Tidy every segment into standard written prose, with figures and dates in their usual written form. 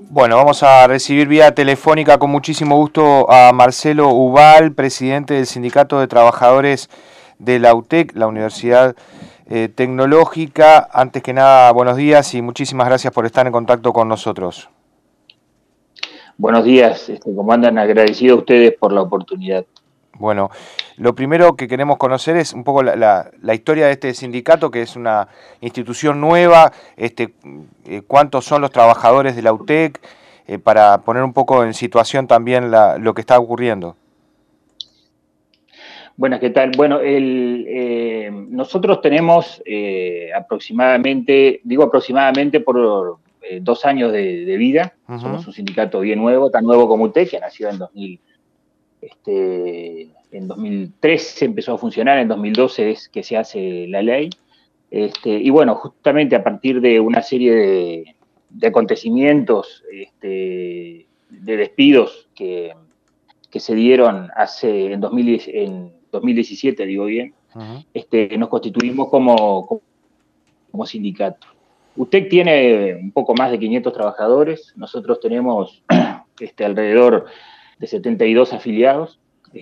Bueno, vamos a recibir vía telefónica con muchísimo gusto a Marcelo Ubal, presidente del Sindicato de Trabajadores de la UTEC, la Universidad Tecnológica. Antes que nada, buenos días y muchísimas gracias por estar en contacto con nosotros. Buenos días, ¿cómo andan? Agradecido a ustedes por la oportunidad. Bueno, lo primero que queremos conocer es un poco la historia de este sindicato, que es una institución nueva, cuántos son los trabajadores de la UTEC, para poner un poco en situación también lo que está ocurriendo. Buenas, ¿qué tal? Bueno, nosotros tenemos aproximadamente, digo aproximadamente por 2 años de vida. Somos un sindicato bien nuevo, tan nuevo como UTEC, que nació en 2013 empezó a funcionar, en 2012 es que se hace la ley. Y bueno, justamente a partir de una serie de acontecimientos, de despidos que se dieron en 2017, digo bien, nos constituimos como sindicato. UTEC tiene un poco más de 500 trabajadores, nosotros tenemos alrededor de 72 afiliados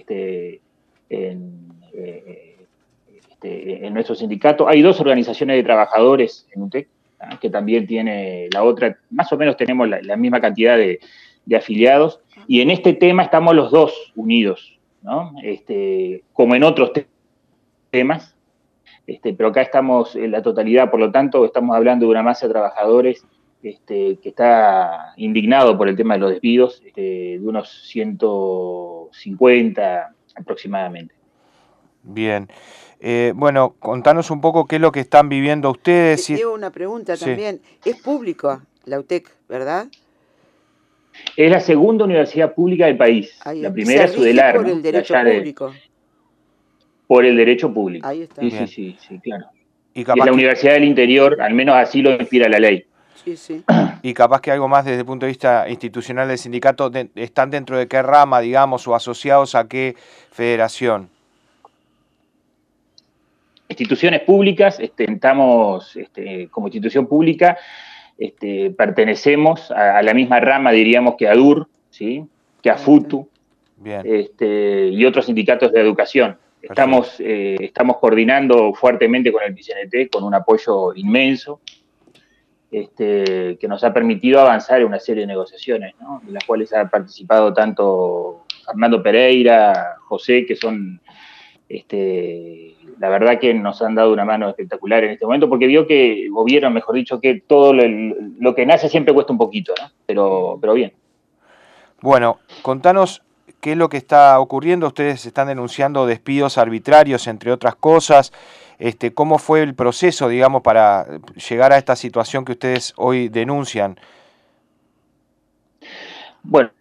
en nuestro sindicato. Hay 2 organizaciones de trabajadores en UTEC, que también tiene la otra, más o menos tenemos la misma cantidad de afiliados, y en este tema estamos los dos unidos, ¿no? Como en otros temas, pero acá estamos en la totalidad, por lo tanto estamos hablando de una masa de trabajadores que está indignado por el tema de los despidos, de unos 150 aproximadamente. Bien. Bueno, contanos un poco qué es lo que están viviendo ustedes. Llevo una pregunta también. Es público la UTEC, ¿verdad? Es la segunda universidad pública del país. La primera es Sudelar, por el derecho público. Por el derecho público. Ahí está. Sí, claro. Y es la universidad del interior, al menos así lo inspira la ley. Sí. Y capaz que algo más desde el punto de vista institucional del sindicato, ¿están dentro de qué rama, digamos, o asociados a qué federación? Instituciones públicas, estamos como institución pública, pertenecemos a la misma rama, diríamos, que ADUR, ¿sí? Que a FUTU. Bien. Y otros sindicatos de educación. Estamos coordinando fuertemente con el PCNT, con un apoyo inmenso, que nos ha permitido avanzar en una serie de negociaciones, ¿no? En las cuales ha participado tanto Fernando Pereira, José, que son, la verdad que nos han dado una mano espectacular en este momento, porque vieron, mejor dicho, que todo lo que nace siempre cuesta un poquito, ¿no? Pero bien. Bueno, contanos qué es lo que está ocurriendo. Ustedes están denunciando despidos arbitrarios, entre otras cosas. ¿Cómo fue el proceso, digamos, para llegar a esta situación que ustedes hoy denuncian? Bueno,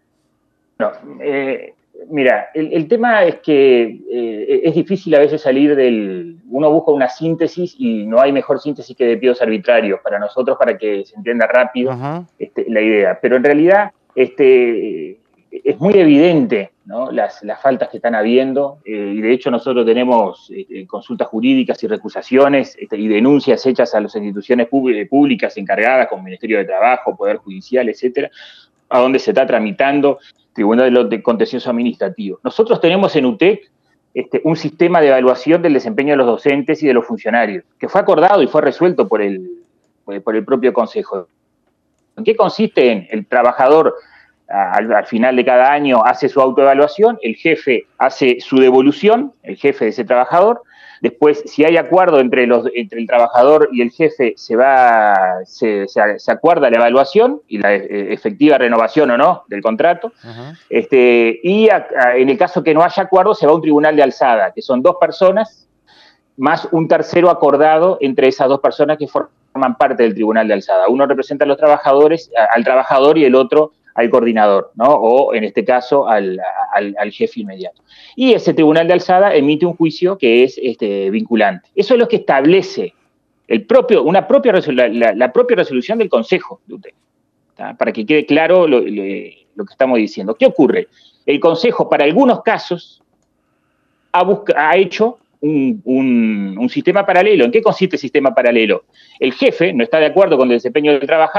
mira, el tema es que es difícil a veces salir uno busca una síntesis y no hay mejor síntesis que despidos arbitrarios para nosotros, para que se entienda rápido la idea. Pero en realidad es muy evidente, ¿no? Las faltas que están habiendo, y de hecho nosotros tenemos consultas jurídicas y recusaciones y denuncias hechas a las instituciones públicas encargadas, como Ministerio de Trabajo, Poder Judicial, etcétera, a donde se está tramitando Tribunal de Contencioso Administrativo. Nosotros tenemos en UTEC un sistema de evaluación del desempeño de los docentes y de los funcionarios, que fue acordado y fue resuelto por el propio Consejo. ¿En qué consiste? El trabajador al final de cada año hace su autoevaluación, el jefe hace su devolución, el jefe de ese trabajador. Después, si hay acuerdo entre el trabajador y el jefe, se acuerda la evaluación y la efectiva renovación o no del contrato. Y en el caso que no haya acuerdo, se va a un tribunal de alzada, que son 2 personas más un tercero acordado entre esas 2 personas que forman parte del tribunal de alzada. Uno representa a los trabajadores, al trabajador, y el otro al coordinador, ¿no? O en este caso al jefe inmediato. Y ese tribunal de alzada emite un juicio que es vinculante. Eso es lo que establece la propia resolución del Consejo de UTEC, ¿tá? Para que quede claro lo que estamos diciendo. ¿Qué ocurre? El Consejo, para algunos casos, ha hecho un sistema paralelo. ¿En qué consiste el sistema paralelo? El jefe no está de acuerdo con el desempeño del trabajador,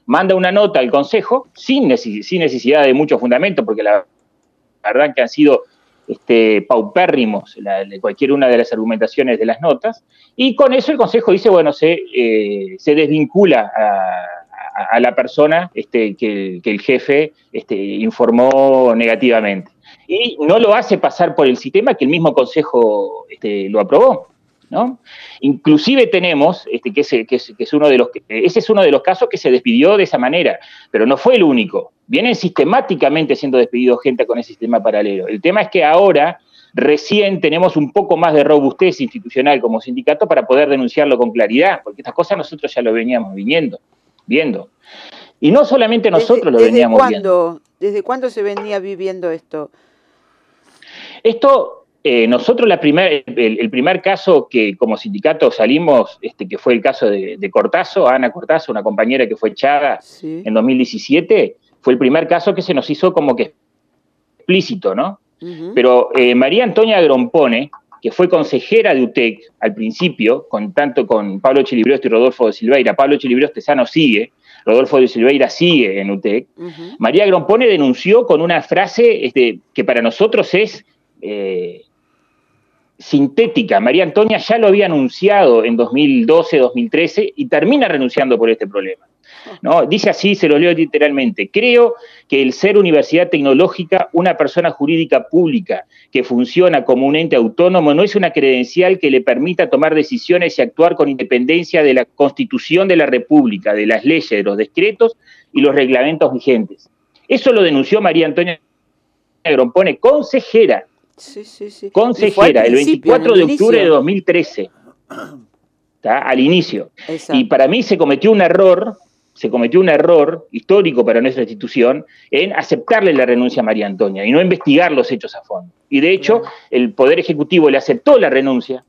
manda una nota al Consejo sin necesidad de mucho fundamento, porque la verdad que han sido paupérrimos cualquier una de las argumentaciones de las notas, y con eso el Consejo dice, bueno, se desvincula a la persona que el jefe informó negativamente. Y no lo hace pasar por el sistema que el mismo Consejo lo aprobó, ¿no? Inclusive tenemos, ese es uno de los casos que se despidió de esa manera, pero no fue el único. Vienen sistemáticamente siendo despedidos gente con ese sistema paralelo. El tema es que ahora recién tenemos un poco más de robustez institucional como sindicato para poder denunciarlo con claridad, porque estas cosas nosotros ya lo veníamos viendo. Y no solamente nosotros lo veníamos viendo. ¿Desde cuándo se venía viviendo esto? Nosotros el primer caso que como sindicato salimos, que fue el caso de Cortazo, Ana Cortazo, una compañera que fue echada en 2017, fue el primer caso que se nos hizo como que explícito, ¿no? Uh-huh. Pero María Antonia Grompone, que fue consejera de UTEC al principio, tanto con Pablo Chilibrioste y Rodolfo de Silveira. Pablo Chilibrioste no sigue, Rodolfo de Silveira sigue en UTEC. Uh-huh. María Grompone denunció con una frase que para nosotros es sintética. María Antonia ya lo había anunciado en 2012, 2013 y termina renunciando por este problema, ¿no? Dice así, se lo leo literalmente: creo que el ser universidad tecnológica, una persona jurídica pública que funciona como un ente autónomo, no es una credencial que le permita tomar decisiones y actuar con independencia de la Constitución de la República, de las leyes, de los decretos y los reglamentos vigentes. Eso lo denunció María Antonia Grompone, consejera. Sí. Consejera, el 24 de octubre de 2013, ¿tá? Al inicio. Exacto. Y para mí se cometió un error histórico para nuestra institución en aceptarle la renuncia a María Antonia y no investigar los hechos a fondo. Y de hecho, el Poder Ejecutivo le aceptó la renuncia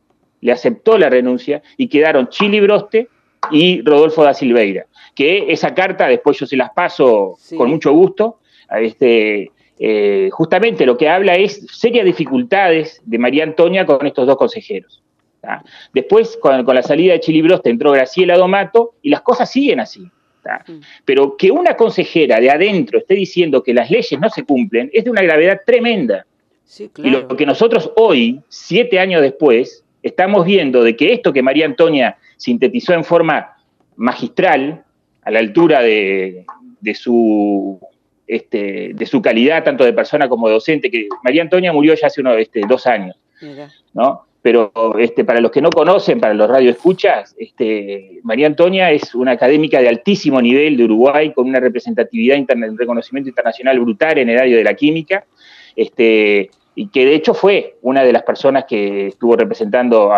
y quedaron Chilibrioste y Rodolfo da Silveira, que esa carta después yo se las paso con mucho gusto a justamente lo que habla es serias dificultades de María Antonia con estos dos consejeros, ¿tá? Después, con la salida de Chilibrioste, entró Graciela Domato y las cosas siguen así, ¿tá? Pero que una consejera de adentro esté diciendo que las leyes no se cumplen es de una gravedad tremenda. Sí, claro. Y lo que nosotros hoy, 7 años después, estamos viendo de que esto que María Antonia sintetizó en forma magistral, a la altura de su calidad, tanto de persona como de docente, que María Antonia murió ya hace 2 años, ¿no? Pero para los que no conocen, para los radioescuchas, María Antonia es una académica de altísimo nivel de Uruguay, con una representatividad, un reconocimiento internacional brutal en el área de la química, y que de hecho fue una de las personas que estuvo representando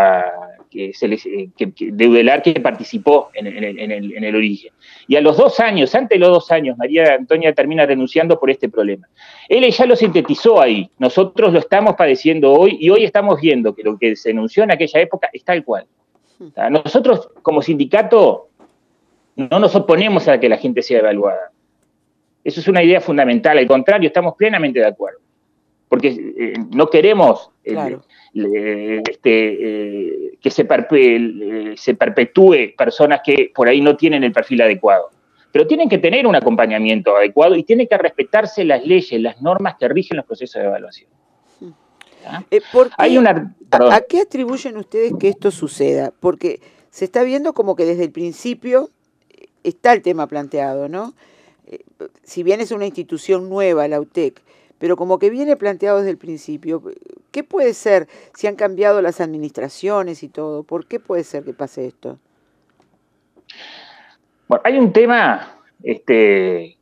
de UDELAR, que participó en el origen. Y a los 2 años, antes de los 2 años, María Antonia termina renunciando por este problema. Él ya lo sintetizó ahí, nosotros lo estamos padeciendo hoy, y hoy estamos viendo que lo que se denunció en aquella época es tal cual. Nosotros, como sindicato, no nos oponemos a que la gente sea evaluada. Eso es una idea fundamental, al contrario, estamos plenamente de acuerdo. Porque no queremos que se perpetúe personas que por ahí no tienen el perfil adecuado. Pero tienen que tener un acompañamiento adecuado y tienen que respetarse las leyes, las normas que rigen los procesos de evaluación. ¿A qué atribuyen ustedes que esto suceda? Porque se está viendo como que desde el principio está el tema planteado, ¿no? Si bien es una institución nueva, la UTEC, pero como que viene planteado desde el principio. ¿Qué puede ser si han cambiado las administraciones y todo? ¿Por qué puede ser que pase esto? Bueno, hay un tema que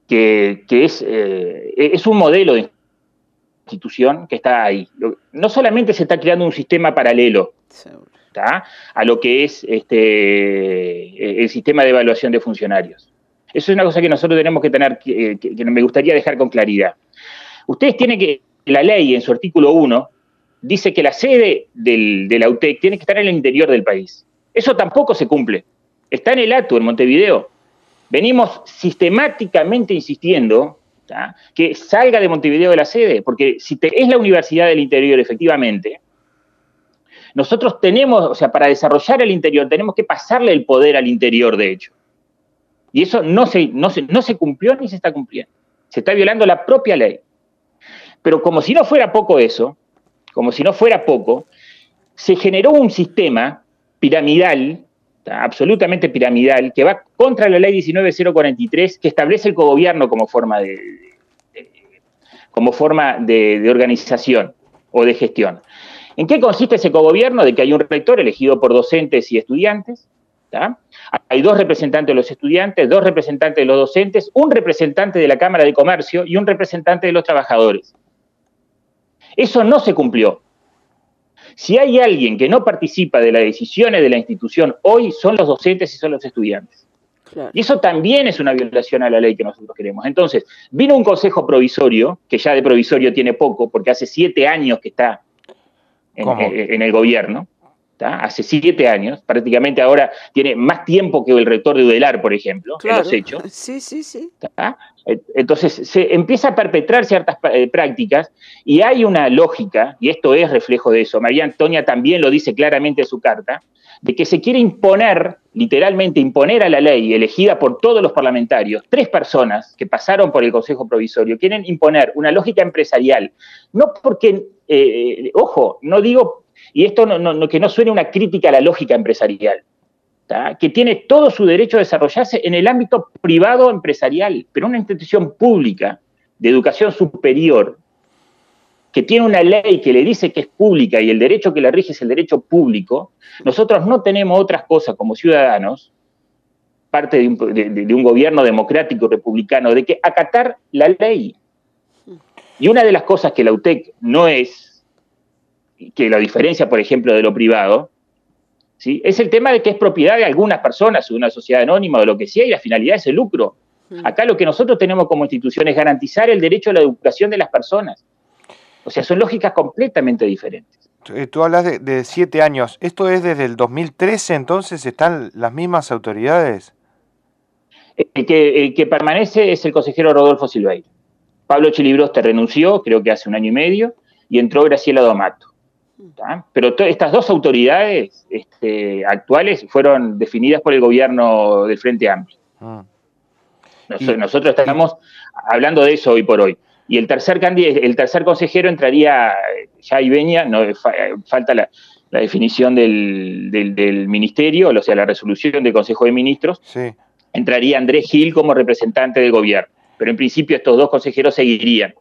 es un modelo de institución que está ahí. No solamente se está creando un sistema paralelo, ¿tá?, a lo que es el sistema de evaluación de funcionarios. Eso es una cosa que nosotros tenemos que tener, que me gustaría dejar con claridad. Ustedes tienen que, la ley en su artículo 1 dice que la sede de la UTEC tiene que estar en el interior del país. Eso tampoco se cumple. Está en el ATU, en Montevideo. Venimos sistemáticamente insistiendo, ¿tá?, que salga de Montevideo de la sede, porque si es la Universidad del Interior, efectivamente, nosotros tenemos, para desarrollar el interior, tenemos que pasarle el poder al interior, de hecho. Y eso no se cumplió ni se está cumpliendo. Se está violando la propia ley. Pero como si no fuera poco eso, se generó un sistema piramidal, absolutamente piramidal, que va contra la ley 19.043, que establece el cogobierno como forma de organización o de gestión. ¿En qué consiste ese cogobierno? De que hay un rector elegido por docentes y estudiantes, ¿tá? Hay 2 representantes de los estudiantes, 2 representantes de los docentes, un representante de la Cámara de Comercio y un representante de los trabajadores. Eso no se cumplió. Si hay alguien que no participa de las decisiones de la institución hoy, son los docentes y son los estudiantes. Claro. Y eso también es una violación a la ley que nosotros queremos. Entonces, vino un consejo provisorio, que ya de provisorio tiene poco, porque hace 7 años que está en el gobierno, ¿tá? Hace 7 años, prácticamente ahora tiene más tiempo que el rector de UDELAR, por ejemplo, claro, en los hechos. Sí. ¿Tá? Entonces se empieza a perpetrar ciertas prácticas y hay una lógica, y esto es reflejo de eso, María Antonia también lo dice claramente en su carta, de que se quiere imponer, literalmente imponer a la ley elegida por todos los parlamentarios, 3 personas que pasaron por el Consejo Provisorio, quieren imponer una lógica empresarial, no porque, ojo, no digo, y esto que no suene una crítica a la lógica empresarial, ¿tá? Que tiene todo su derecho a desarrollarse en el ámbito privado empresarial, pero una institución pública de educación superior, que tiene una ley que le dice que es pública y el derecho que la rige es el derecho público, nosotros no tenemos otras cosas como ciudadanos, parte de un gobierno democrático republicano, de que acatar la ley. Y una de las cosas que la UTEC no es, que la diferencia, por ejemplo, de lo privado, ¿sí?, es el tema de que es propiedad de algunas personas, de una sociedad anónima o de lo que sea, y la finalidad es el lucro. Acá lo que nosotros tenemos como institución es garantizar el derecho a la educación de las personas. O sea, son lógicas completamente diferentes. Tú hablas de 7 años. ¿Esto es desde el 2013, entonces? ¿Están las mismas autoridades? El que permanece es el consejero Rodolfo Silveira. Pablo Chilibroste renunció, creo que hace 1 año y medio, y entró Graciela Domato. ¿Tá? Pero estas 2 autoridades actuales fueron definidas por el gobierno del Frente Amplio. Nosotros estamos hablando de eso hoy por hoy. Y el tercer consejero entraría ya Ibeña, no, falta la definición del ministerio, o sea, la resolución del Consejo de Ministros. Sí. Entraría Andrés Gil como representante del gobierno. Pero en principio estos 2 consejeros seguirían.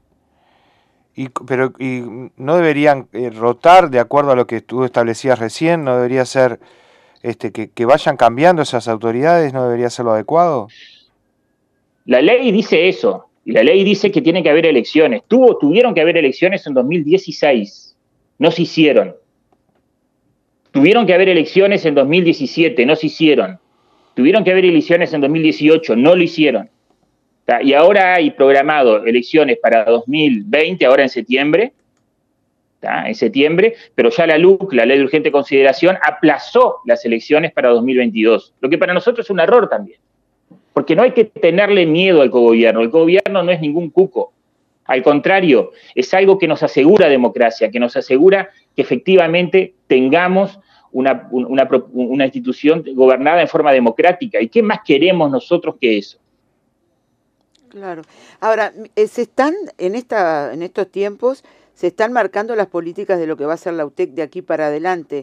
Pero no deberían rotar de acuerdo a lo que tú establecías recién, no debería ser que vayan cambiando esas autoridades, no debería ser lo adecuado. La ley dice eso. Y la ley dice que tiene que haber elecciones. Tuvieron que haber elecciones en 2016. No se hicieron. Tuvieron que haber elecciones en 2017. No se hicieron. Tuvieron que haber elecciones en 2018. No lo hicieron. ¿Tá? Y ahora hay programado elecciones para 2020, ahora en septiembre. ¿Tá? En septiembre. Pero ya la LUC, la Ley de Urgente Consideración, aplazó las elecciones para 2022. Lo que para nosotros es un error también. Porque no hay que tenerle miedo al cogobierno. El cogobierno no es ningún cuco. Al contrario, es algo que nos asegura democracia, que nos asegura que efectivamente tengamos una institución gobernada en forma democrática. ¿Y qué más queremos nosotros que eso? Claro. Ahora, en estos tiempos se están marcando las políticas de lo que va a ser la UTEC de aquí para adelante.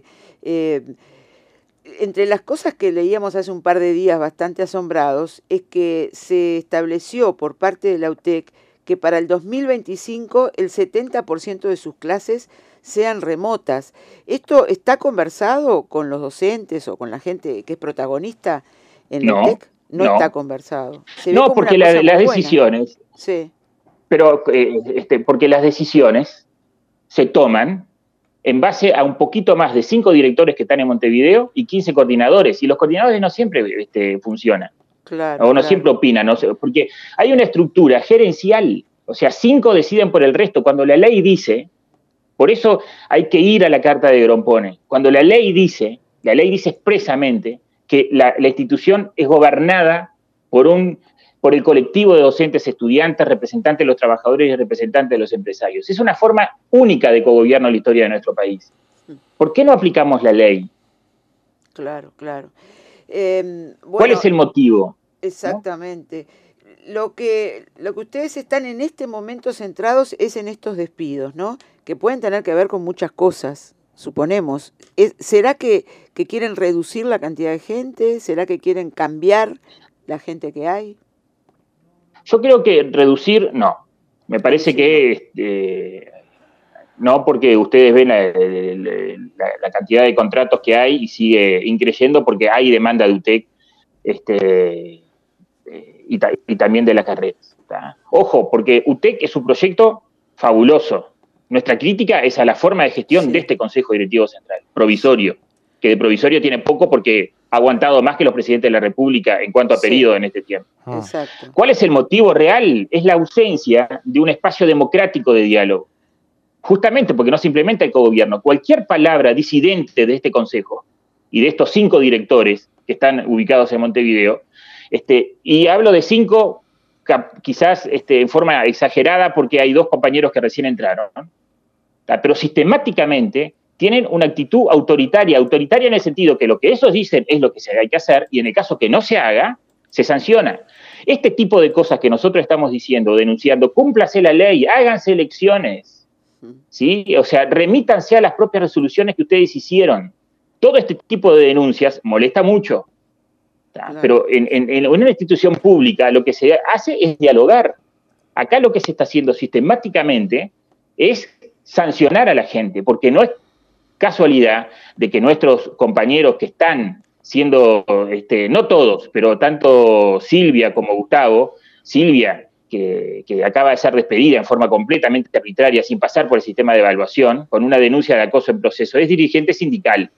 Entre las cosas que leíamos hace un par de días bastante asombrados es que se estableció por parte de la UTEC que para el 2025 el 70% de sus clases sean remotas. ¿Esto está conversado con los docentes o con la gente que es protagonista en la UTEC? No está conversado. No, porque las decisiones... Sí. Pero porque las decisiones se toman en base a un poquito más de 5 directores que están en Montevideo y 15 coordinadores. Y los coordinadores no siempre funcionan. Claro, o no siempre opinan. Porque hay una estructura gerencial. O sea, 5 deciden por el resto. Cuando la ley dice, por eso hay que ir a la Carta de Grompone. Cuando la ley dice expresamente que la institución es gobernada por el colectivo de docentes, estudiantes, representantes de los trabajadores y representantes de los empresarios. Es una forma única de cogobierno en la historia de nuestro país. ¿Por qué no aplicamos la ley? Claro. ¿Cuál es el motivo? Exactamente. Lo que ustedes están en este momento centrados es en estos despidos, ¿no? Que pueden tener que ver con muchas cosas, suponemos. ¿Será que quieren reducir la cantidad de gente? ¿Será que quieren cambiar la gente que hay? Yo creo que reducir, no. Me parece que no, porque ustedes ven la cantidad de contratos que hay y sigue increyendo porque hay demanda de UTEC y también de las carreras. ¿Tá? Ojo, porque UTEC es un proyecto fabuloso. Nuestra crítica es a la forma de gestión de este Consejo Directivo Central, provisorio, que de provisorio tiene poco porque ha aguantado más que los presidentes de la República en cuanto a periodo en este tiempo. Exacto. ¿Cuál es el motivo real? Es la ausencia de un espacio democrático de diálogo. Justamente porque no se implementa el cogobierno. Cualquier palabra disidente de este Consejo y de estos 5 directores que están ubicados en Montevideo, y hablo de 5 quizás en forma exagerada porque hay 2 compañeros que recién entraron, ¿no? Pero sistemáticamente tienen una actitud autoritaria en el sentido que lo que ellos dicen es lo que hay que hacer y en el caso que no se haga, se sanciona. Este tipo de cosas que nosotros estamos diciendo, denunciando, cúmplase la ley, háganse elecciones, ¿sí? O sea, remítanse a las propias resoluciones que ustedes hicieron. Todo este tipo de denuncias molesta mucho. Claro. Pero en una institución pública lo que se hace es dialogar. Acá lo que se está haciendo sistemáticamente es sancionar a la gente, porque no es casualidad de que nuestros compañeros que están siendo, no todos, pero tanto Silvia como Gustavo, Silvia, que acaba de ser despedida en forma completamente arbitraria, sin pasar por el sistema de evaluación, con una denuncia de acoso en proceso, es dirigente sindical.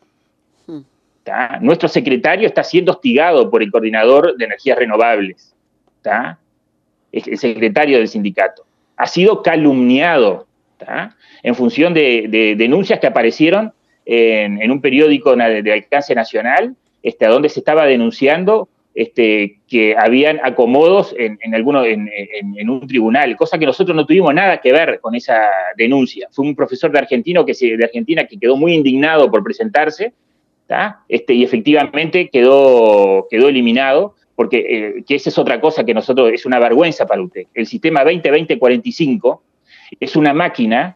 ¿Tá? Nuestro secretario está siendo hostigado por el coordinador de energías renovables, ¿tá? El secretario del sindicato. Ha sido calumniado, ¿tá? En función de denuncias que aparecieron en un periódico de alcance nacional, a donde se estaba denunciando que habían acomodos en un tribunal, cosa que nosotros no tuvimos nada que ver con esa denuncia. Fue un profesor de Argentina que quedó muy indignado por presentarse, ¿tá? Y efectivamente quedó eliminado, porque que esa es otra cosa que nosotros, es una vergüenza para UTEC. El sistema 20-20-45 es una máquina,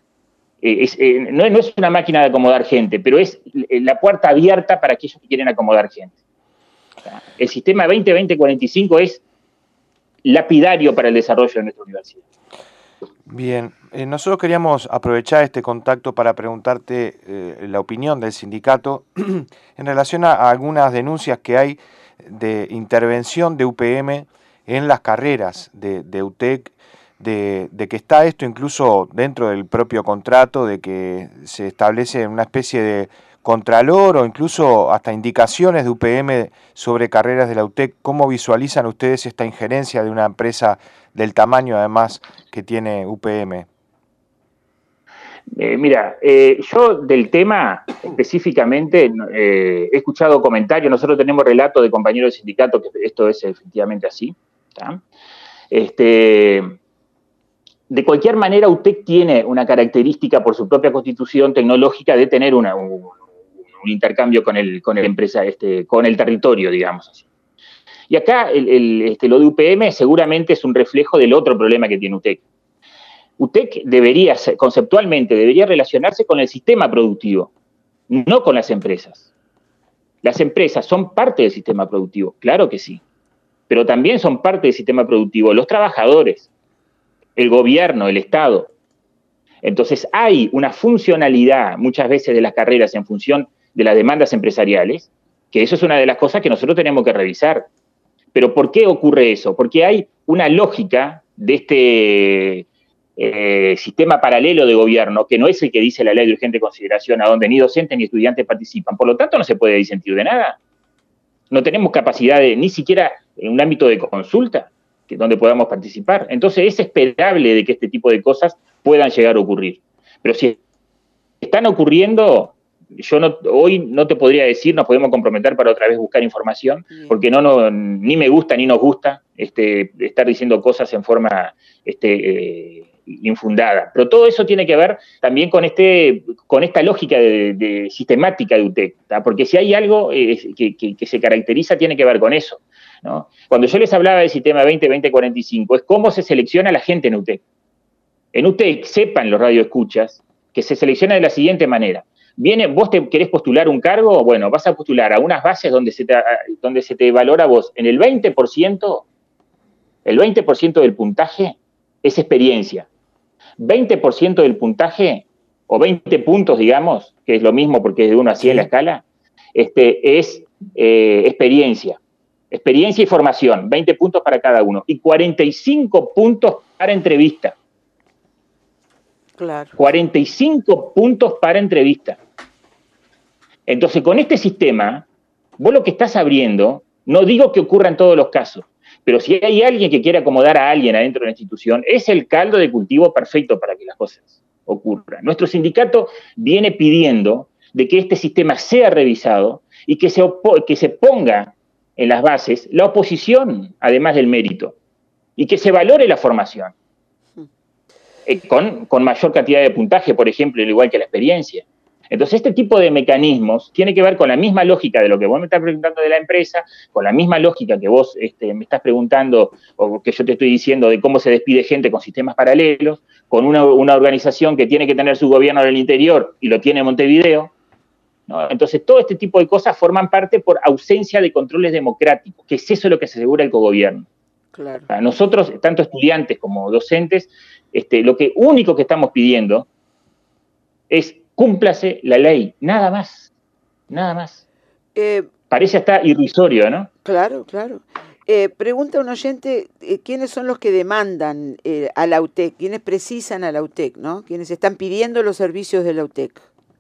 no es una máquina de acomodar gente, pero es la puerta abierta para aquellos que quieren acomodar gente. ¿Tá? El sistema 20-20-45 es lapidario para el desarrollo de nuestra universidad. Bien, nosotros queríamos aprovechar este contacto para preguntarte la opinión del sindicato en relación a algunas denuncias que hay de intervención de UPM en las carreras de UTEC, de que está esto incluso dentro del propio contrato, de que se establece una especie de contralor o incluso hasta indicaciones de UPM sobre carreras de la UTEC. ¿Cómo visualizan ustedes esta injerencia de una empresa del tamaño además que tiene UPM? Mira, yo del tema específicamente he escuchado comentarios, nosotros tenemos relatos de compañeros del sindicato que esto es efectivamente así, ¿tá? De cualquier manera, UTEC tiene una característica por su propia constitución tecnológica de tener un intercambio con el empresa, con el territorio, digamos así. Y acá lo de UPM seguramente es un reflejo del otro problema que tiene UTEC. UTEC conceptualmente debería relacionarse con el sistema productivo, no con las empresas. Las empresas son parte del sistema productivo, claro que sí, pero también son parte del sistema productivo los trabajadores, el gobierno, el Estado. Entonces hay una funcionalidad muchas veces de las carreras en función de las demandas empresariales, que eso es una de las cosas que nosotros tenemos que revisar. Pero ¿por qué ocurre eso? Porque hay una lógica de este sistema paralelo de gobierno, que no es el que dice la ley de urgente consideración, a donde ni docentes ni estudiantes participan. Por lo tanto, no se puede disentir de nada. No tenemos capacidad ni siquiera en un ámbito de consulta donde podamos participar. Entonces, es esperable de que este tipo de cosas puedan llegar a ocurrir. Pero si están ocurriendo, yo hoy no te podría decir, nos podemos comprometer para otra vez buscar información, porque ni me gusta ni nos gusta estar diciendo cosas en forma infundada. Pero todo eso tiene que ver también con esta lógica de sistemática de UTEC, ¿tá? Porque si hay algo que se caracteriza, tiene que ver con eso, ¿no? Cuando yo les hablaba del sistema 20-20-45, es cómo se selecciona la gente en UTEC. En UTEC, sepan los radioescuchas, que se selecciona de la siguiente manera. Vos te querés postular un cargo, bueno, vas a postular a unas bases donde se te valora vos en el 20%, el 20% del puntaje es experiencia. 20% del puntaje, o 20 puntos, digamos, que es lo mismo porque es de 1 a 100 la escala, es experiencia. Experiencia y formación, 20 puntos para cada uno. Y 45 puntos para entrevista. Claro. 45 puntos para entrevista. Entonces, con este sistema, vos lo que estás abriendo, no digo que ocurra en todos los casos, pero si hay alguien que quiere acomodar a alguien adentro de la institución, es el caldo de cultivo perfecto para que las cosas ocurran. Nuestro sindicato viene pidiendo de que este sistema sea revisado y que se ponga en las bases la oposición, además del mérito, y que se valore la formación. Con mayor cantidad de puntaje, por ejemplo, al igual que la experiencia. Entonces, este tipo de mecanismos tiene que ver con la misma lógica de lo que vos me estás preguntando de la empresa, con la misma lógica que vos me estás preguntando, o que yo te estoy diciendo de cómo se despide gente con sistemas paralelos, con una organización que tiene que tener su gobierno en el interior y lo tiene en Montevideo, ¿no? Entonces, todo este tipo de cosas forman parte por ausencia de controles democráticos, que es eso lo que se asegura el cogobierno. Claro. A nosotros, tanto estudiantes como docentes, lo único que estamos pidiendo es cúmplase la ley, nada más, nada más. Parece hasta irrisorio, ¿no? Claro, claro. Pregunta un oyente, ¿quiénes son los que demandan a la UTEC? ¿Quiénes precisan a la UTEC, no? ¿Quiénes están pidiendo los servicios de la UTEC?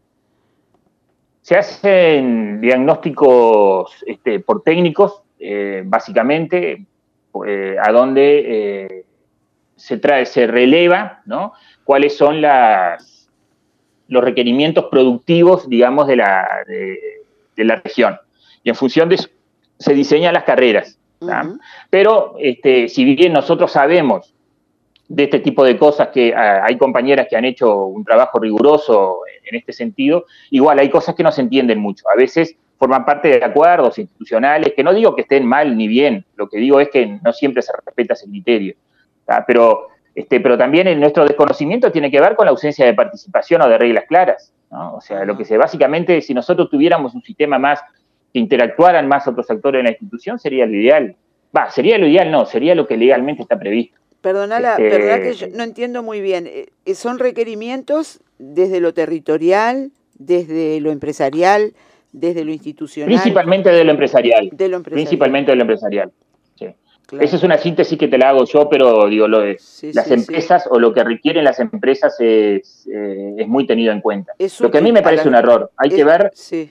Se hacen diagnósticos por técnicos, básicamente, a donde se releva, ¿no?, cuáles son los requerimientos productivos, digamos, de la región. Y en función de eso se diseñan las carreras. Uh-huh. Pero si bien nosotros sabemos de este tipo de cosas, que hay compañeras que han hecho un trabajo riguroso en este sentido, igual hay cosas que no se entienden mucho. A veces forman parte de acuerdos institucionales, que no digo que estén mal ni bien, lo que digo es que no siempre se respeta ese criterio. Pero también nuestro desconocimiento tiene que ver con la ausencia de participación o de reglas claras, ¿no? O sea, lo que básicamente, si nosotros tuviéramos un sistema más que interactuaran más otros actores en la institución, sería lo ideal. Sería lo ideal, no, sería lo que legalmente está previsto. Perdona que yo no entiendo muy bien. ¿Son requerimientos desde lo territorial, desde lo empresarial, desde lo institucional? Principalmente de lo empresarial. Principalmente de lo empresarial. Sí. Claro. Esa es una síntesis que te la hago yo, pero digo, las empresas o lo que requieren las empresas es muy tenido en cuenta. Lo que a mí me parece un error. Hay que ver,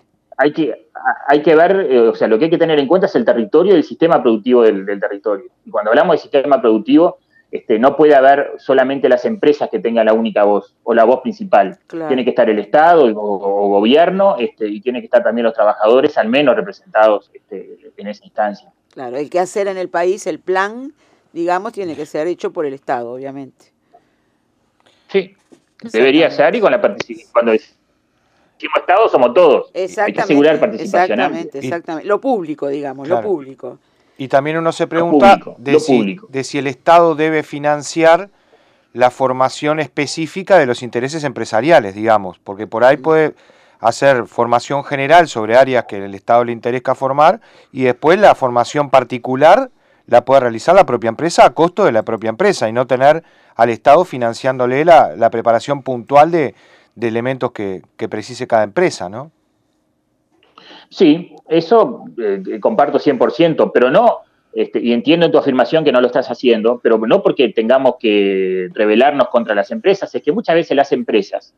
o sea, lo que hay que tener en cuenta es el territorio y el sistema productivo del territorio. Y cuando hablamos de sistema productivo, no puede haber solamente las empresas que tengan la única voz o la voz principal. Claro. Tiene que estar el Estado o gobierno, y tiene que estar también los trabajadores, al menos representados en esa instancia. Claro, el que hacer en el país, el plan, digamos, tiene que ser hecho por el Estado, obviamente. Sí, debería ser, y con la participación. Cuando decimos Estado, somos todos. Hay que asegurar participación. Exactamente. Lo público, digamos, claro. Lo público. Y también uno se pregunta de si el Estado debe financiar la formación específica de los intereses empresariales, digamos, porque por ahí puede hacer formación general sobre áreas que el Estado le interesa formar, y después la formación particular la puede realizar la propia empresa a costo de la propia empresa, y no tener al Estado financiándole la preparación puntual de elementos que precise cada empresa, ¿no? Sí, eso comparto 100%, pero no, y entiendo en tu afirmación que no lo estás haciendo, pero no porque tengamos que rebelarnos contra las empresas, es que muchas veces las empresas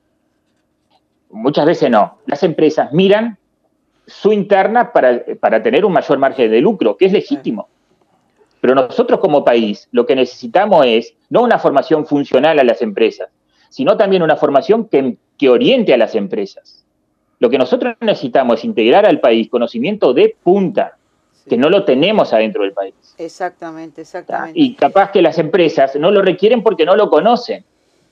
miran su interna para tener un mayor margen de lucro, que es legítimo. Pero nosotros como país lo que necesitamos es no una formación funcional a las empresas, sino también una formación que oriente a las empresas. Lo que nosotros necesitamos es integrar al país conocimiento de punta, que no lo tenemos adentro del país. Exactamente. Y capaz que las empresas no lo requieren porque no lo conocen.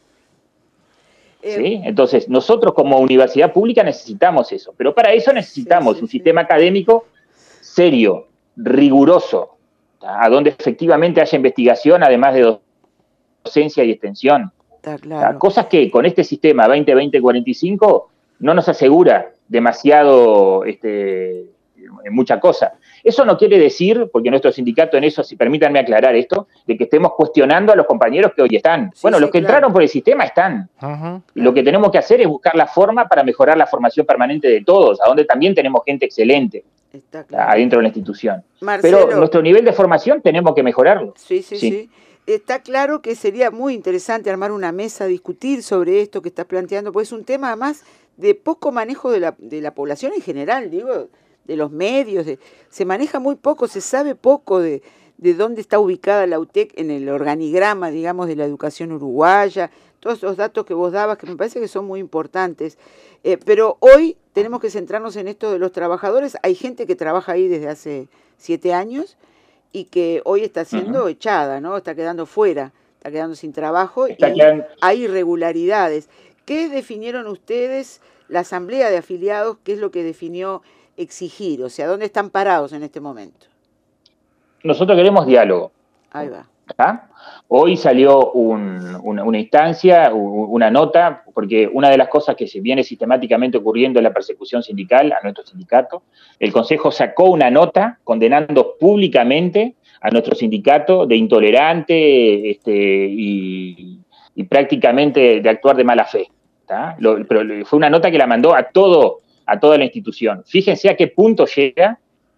¿sí? Entonces, nosotros como universidad pública necesitamos eso, pero para eso necesitamos un sistema académico serio, riguroso, a donde efectivamente haya investigación, además de docencia y extensión. Está claro. Cosas que con este sistema 2020-45 no nos asegura demasiado mucha cosa. Eso no quiere decir, porque nuestro sindicato en eso, si permítanme aclarar esto, de que estemos cuestionando a los compañeros que hoy están. Bueno, los que entraron por el sistema están. Y lo que tenemos que hacer es buscar la forma para mejorar la formación permanente de todos, a donde también tenemos gente excelente adentro de la institución. Marcelo, pero nuestro nivel de formación tenemos que mejorarlo. Sí. Está claro que sería muy interesante armar una mesa, discutir sobre esto que estás planteando, porque es un tema además de poco manejo de la población en general, digo, de los medios, se maneja muy poco, se sabe poco de dónde está ubicada la UTEC en el organigrama, digamos, de la educación uruguaya, todos esos datos que vos dabas, que me parece que son muy importantes. Pero hoy tenemos que centrarnos en esto de los trabajadores. Hay gente que trabaja ahí desde hace 7 años y que hoy está siendo echada, ¿no? Está quedando fuera, está quedando sin trabajo hay irregularidades. ¿Qué definieron ustedes, la asamblea de afiliados, qué es lo que definió exigir? O sea, ¿dónde están parados en este momento? Nosotros queremos diálogo. Ahí va. Hoy salió una instancia, una nota, porque una de las cosas que se viene sistemáticamente ocurriendo es la persecución sindical a nuestro sindicato. El Consejo sacó una nota condenando públicamente a nuestro sindicato de intolerante y prácticamente de actuar de mala fe. Pero fue una nota que la mandó a toda la institución. Fíjense a qué punto llega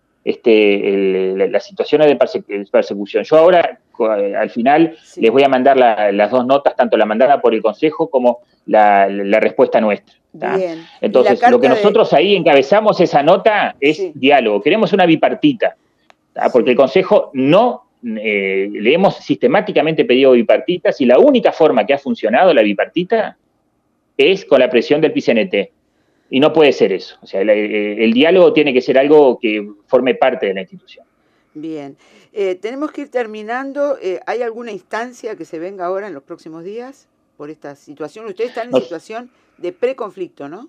las situaciones de persecución. Yo ahora, al final, les voy a mandar las dos notas, tanto la mandada por el Consejo como la respuesta nuestra. Bien. Entonces, lo que nosotros ahí encabezamos esa nota es diálogo. Queremos una bipartita, porque el Consejo no le hemos sistemáticamente pedido bipartitas y la única forma que ha funcionado la bipartita es con la presión del PCNT. Y no puede ser eso. O sea, el diálogo tiene que ser algo que forme parte de la institución. Bien. Tenemos que ir terminando. ¿Hay alguna instancia que se venga ahora en los próximos días por esta situación? Ustedes están en situación de preconflicto, ¿no?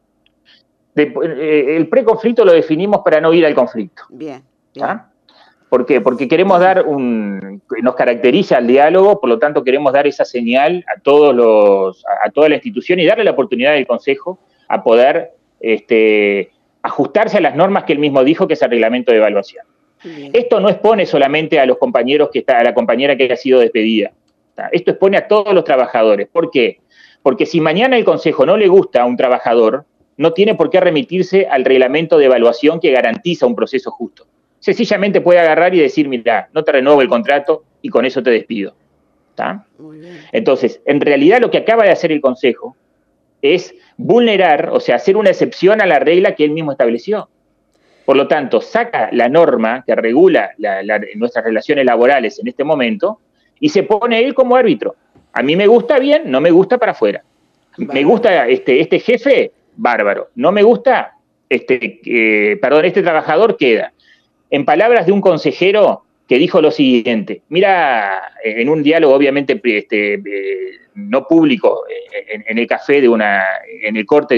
El preconflicto lo definimos para no ir al conflicto. Bien. ¿Por qué? Porque queremos dar nos caracteriza el diálogo, por lo tanto queremos dar esa señal a toda la institución y darle la oportunidad al Consejo a poder ajustarse a las normas que él mismo dijo, que es el reglamento de evaluación. Bien. Esto no expone solamente a los compañeros a la compañera que ha sido despedida. Esto expone a todos los trabajadores. ¿Por qué? Porque si mañana el Consejo no le gusta a un trabajador, no tiene por qué remitirse al reglamento de evaluación que garantiza un proceso justo. Sencillamente puede agarrar y decir, mira, no te renuevo el contrato y con eso te despido. Entonces, en realidad lo que acaba de hacer el Consejo es vulnerar, o sea, hacer una excepción a la regla que él mismo estableció. Por lo tanto, saca la norma que regula nuestras relaciones laborales en este momento y se pone él como árbitro. A mí me gusta bien, no me gusta para afuera. Me gusta este jefe, bárbaro. No me gusta, este trabajador queda. En palabras de un consejero que dijo lo siguiente, mira, en un diálogo obviamente no público, en el café en el corte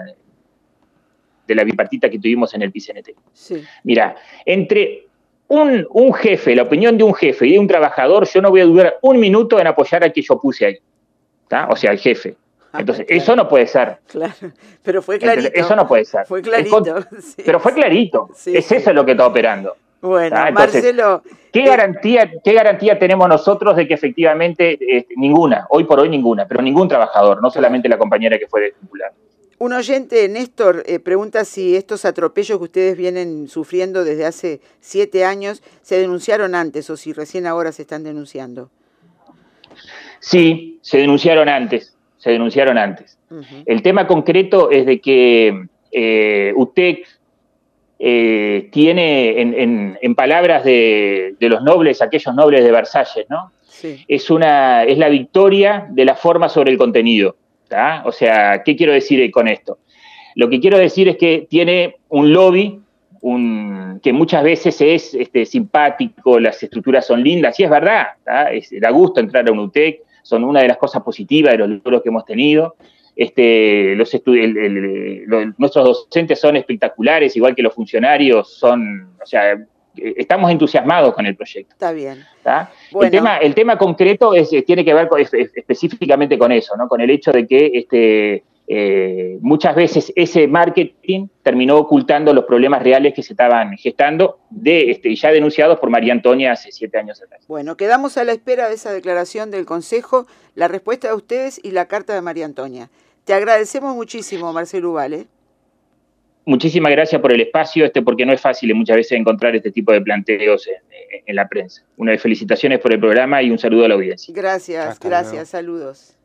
de la bipartita que tuvimos en el PCNT. Sí. Mira, entre un jefe, la opinión de un jefe y de un trabajador, yo no voy a dudar un minuto en apoyar al que yo puse ahí, o sea, al jefe. Entonces, claro. Eso no puede ser. Claro, pero fue clarito. Entonces, eso no puede ser. Fue clarito. Pero fue clarito. Eso es lo que está operando. Bueno, entonces, Marcelo... ¿qué garantía tenemos nosotros de que efectivamente ninguna, hoy por hoy ninguna, pero ningún trabajador, no solamente la compañera que fue desvinculada? Un oyente, Néstor, pregunta si estos atropellos que ustedes vienen sufriendo desde hace 7 años se denunciaron antes o si recién ahora se están denunciando. Sí, se denunciaron antes. Uh-huh. El tema concreto es de que UTEC tiene, en palabras de los nobles, aquellos nobles de Versalles, ¿no? Sí. Es la victoria de la forma sobre el contenido. ¿Tá? O sea, ¿qué quiero decir con esto? Lo que quiero decir es que tiene un lobby que muchas veces es simpático, las estructuras son lindas, y es verdad, da gusto entrar a un UTEC, son una de las cosas positivas de los logros que hemos tenido, nuestros docentes son espectaculares, igual que los funcionarios son, o sea, estamos entusiasmados con el proyecto. Está bien. ¿Tá? Bueno. El tema concreto tiene que ver específicamente con eso, ¿no? Con el hecho de que muchas veces ese marketing terminó ocultando los problemas reales que se estaban gestando, ya denunciados por María Antonia hace 7 años atrás. Bueno, quedamos a la espera de esa declaración del Consejo, la respuesta de ustedes y la carta de María Antonia. Te agradecemos muchísimo, Marcelo Ubal. Muchísimas gracias por el espacio, porque no es fácil muchas veces encontrar este tipo de planteos en la prensa. Una felicitaciones por el programa y un saludo a la audiencia. Gracias, saludos.